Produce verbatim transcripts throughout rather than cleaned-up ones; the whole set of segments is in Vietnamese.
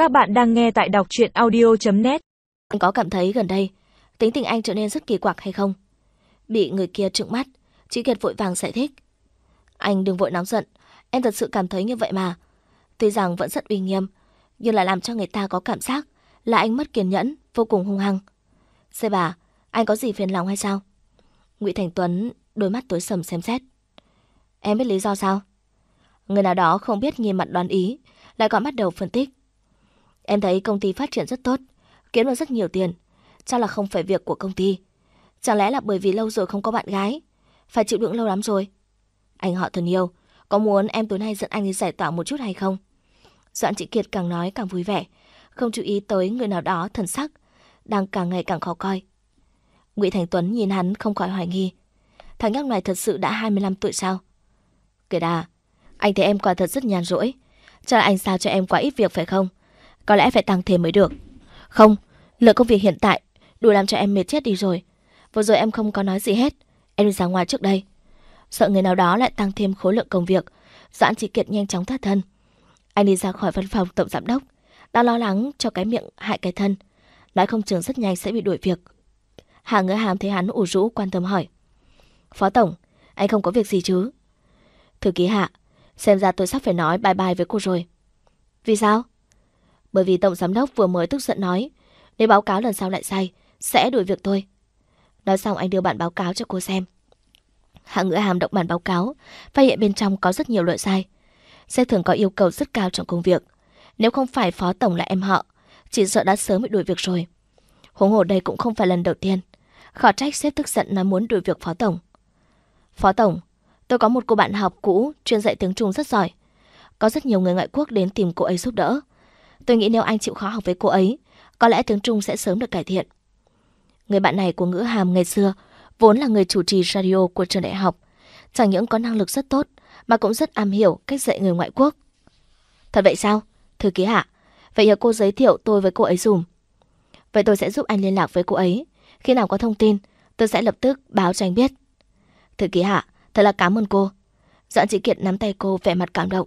Các bạn đang nghe tại đọc truyện audio chấm net. Anh có cảm thấy gần đây tính tình anh trở nên rất kỳ quặc hay không? Bị người kia trừng mắt, Chị Kiệt vội vàng giải thích. Anh đừng vội nóng giận, em thật sự cảm thấy như vậy mà. Tuy rằng vẫn rất uy nghiêm, nhưng lại làm cho người ta có cảm giác là anh mất kiên nhẫn, vô cùng hung hăng. Xe bà, anh có gì phiền lòng hay sao? Ngụy Thành Tuấn đôi mắt tối sầm xem xét. Em biết lý do sao? Người nào đó không biết nhìn mặt đoán ý, lại còn bắt đầu phân tích. Em thấy công ty phát triển rất tốt, kiếm được rất nhiều tiền, chắc là không phải việc của công ty. Chẳng lẽ là bởi vì lâu rồi không có bạn gái, phải chịu đựng lâu lắm rồi. Anh họ thân yêu, có muốn em tối nay dẫn anh đi giải tỏa một chút hay không? Doãn Chị Kiệt càng nói càng vui vẻ, không chú ý tới người nào đó thần sắc đang càng ngày càng khó coi. Ngụy Thành Tuấn nhìn hắn không khỏi hoài nghi, thằng nhóc này thật sự đã hai mươi lăm tuổi sao? Kể đà, anh thấy em quả thật rất nhàn rỗi, chắc là anh sao cho em quá ít việc phải không? Có lẽ phải tăng thêm mới được. Không, lượng công việc hiện tại đủ làm cho em mệt chết đi rồi. Vừa rồi em không có nói gì hết, em đi ra ngoài trước đây. Sợ người nào đó lại tăng thêm khối lượng công việc, Doãn Chị Kiệt nhanh chóng thoát thân. Anh đi ra khỏi văn phòng tổng giám đốc, đang lo lắng cho cái miệng hại cái thân, nói không chừng rất nhanh sẽ bị đuổi việc. Hạ Ngữ Hàm thấy hắn ủ rũ quan tâm hỏi. Phó tổng, anh không có việc gì chứ? Thư ký Hạ, xem ra tôi sắp phải nói bye bye với cô rồi. Vì sao? Bởi vì tổng giám đốc vừa mới tức giận nói, nếu báo cáo lần sau lại sai, sẽ đuổi việc tôi. Nói xong anh đưa bản báo cáo cho cô xem. Hạ Ngữ Hàm động bản báo cáo, phát hiện bên trong có rất nhiều lỗi sai. Sếp thường có yêu cầu rất cao trong công việc, nếu không phải phó tổng là em họ, chỉ sợ đã sớm bị đuổi việc rồi. Huống hồ đây cũng không phải lần đầu tiên, khó trách sếp tức giận nói muốn đuổi việc phó tổng. Phó tổng, tôi có một cô bạn học cũ chuyên dạy tiếng Trung rất giỏi, có rất nhiều người ngoại quốc đến tìm cô ấy giúp đỡ. Tôi nghĩ nếu anh chịu khó học với cô ấy, có lẽ tiếng Trung sẽ sớm được cải thiện. Người bạn này của Ngữ Hàm ngày xưa vốn là người chủ trì radio của trường đại học, chẳng những có năng lực rất tốt mà cũng rất am hiểu cách dạy người ngoại quốc. Thật vậy sao? Thư ký Hạ, vậy nhờ cô giới thiệu tôi với cô ấy dùm. Vậy tôi sẽ giúp anh liên lạc với cô ấy, khi nào có thông tin tôi sẽ lập tức báo cho anh biết. Thư ký Hạ, thật là cảm ơn cô. Doãn Chị Kiệt nắm tay cô vẻ mặt cảm động.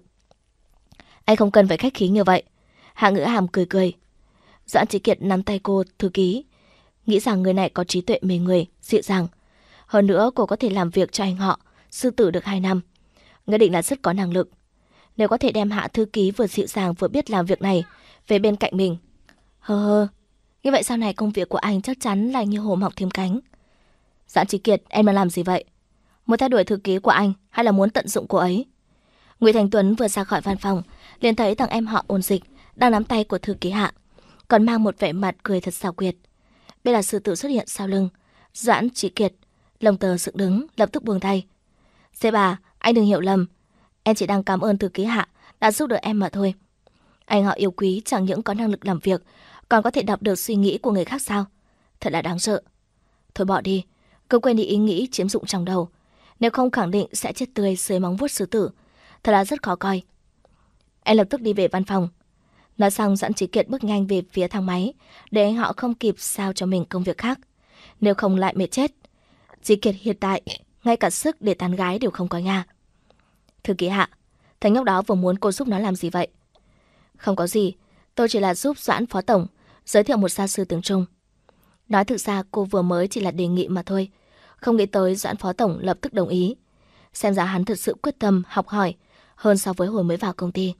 Anh không cần phải khách khí như vậy. Hạ Ngữ Hàm cười cười. Doãn Chị Kiệt nắm tay cô thư ký, nghĩ rằng người này có trí tuệ mê người, dịu dàng. Hơn nữa cô có thể làm việc cho anh họ sư tử được hai năm, nhất định là rất có năng lực. Nếu có thể đem Hạ thư ký vừa dịu dàng vừa biết làm việc này về bên cạnh mình, hơ hơ, như vậy sau này công việc của anh chắc chắn là như hổ mọc thêm cánh. Doãn Chị Kiệt, em đang làm gì vậy? Muốn theo đuổi thư ký của anh hay là muốn tận dụng cô ấy? Ngụy Thành Tuấn vừa ra khỏi văn phòng liền thấy thằng em họ Ôn Dịch đang nắm tay của thư ký Hạ, còn mang một vẻ mặt cười thật xảo quyệt. Biết là sư tử xuất hiện sau lưng, Doãn Chị Kiệt lông tơ dựng đứng, lập tức buông tay. Sếp bà, anh đừng hiểu lầm, em chỉ đang cảm ơn thư ký Hạ đã giúp đỡ em mà thôi. Anh họ yêu quý chẳng những có năng lực làm việc, còn có thể đọc được suy nghĩ của người khác sao? Thật là đáng sợ. Thôi bỏ đi, cứ quên đi ý nghĩ chiếm dụng trong đầu, nếu không khẳng định sẽ chết tươi dưới móng vuốt sư tử. Thật là rất khó coi. Em lập tức đi về văn phòng. Nói xong Doãn Chí Kiệt bước nhanh về phía thang máy, để anh họ không kịp sao cho mình công việc khác, nếu không lại mệt chết. Chí Kiệt hiện tại ngay cả sức để tán gái đều không có nha. Thư ký Hạ, thằng nhóc đó vừa muốn cô giúp nó làm gì vậy? Không có gì, tôi chỉ là giúp Doãn phó tổng giới thiệu một gia sư tiếng Trung. Nói thực ra cô vừa mới chỉ là đề nghị mà thôi, không nghĩ tới Doãn phó tổng lập tức đồng ý. Xem ra hắn thật sự quyết tâm học hỏi hơn so với hồi mới vào công ty.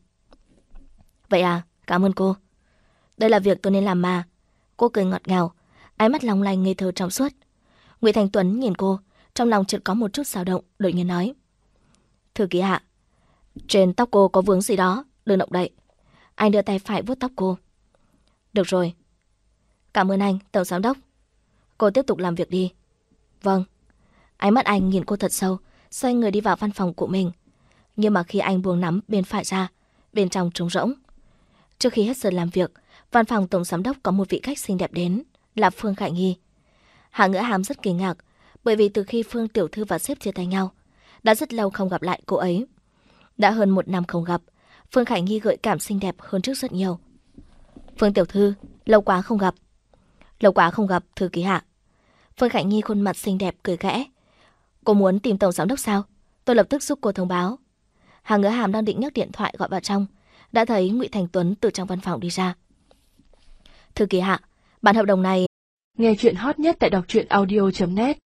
Vậy à, cảm ơn cô. Đây là việc tôi nên làm mà. Cô cười ngọt ngào, ánh mắt long lanh ngây thơ trong suốt. Ngụy Thành Tuấn nhìn cô, trong lòng chợt có một chút dao động, đột nhiên nói. Thư ký Hạ, trên tóc cô có vướng gì đó, đừng động đậy. Anh đưa tay phải vuốt tóc cô. Được rồi. Cảm ơn anh, tổng giám đốc. Cô tiếp tục làm việc đi. Vâng. Ánh mắt anh nhìn cô thật sâu, xoay người đi vào văn phòng của mình. Nhưng mà khi anh buông nắm bên phải ra, bên trong trống rỗng. Trước khi hết giờ làm việc, văn phòng tổng giám đốc có một vị khách xinh đẹp đến, là Phương Khải Nhi. Hạ Ngữ Hàm rất kinh ngạc, bởi vì từ khi Phương tiểu thư và sếp chia tay nhau, đã rất lâu không gặp lại cô ấy. Đã hơn một năm không gặp, Phương Khải Nhi gợi cảm xinh đẹp hơn trước rất nhiều. Phương tiểu thư, lâu quá không gặp. Lâu quá không gặp, thư ký Hạ. Phương Khải Nhi khuôn mặt xinh đẹp cười khẽ. Cô muốn tìm tổng giám đốc sao? Tôi lập tức giúp cô thông báo. Hạ Ngữ Hàm đang định nhấc điện thoại gọi vào trong, đã thấy Ngụy Thành Tuấn từ trong văn phòng đi ra. Thư ký Hạ, bản hợp đồng này... Nghe chuyện hot nhất tại đọc truyện audio chấm net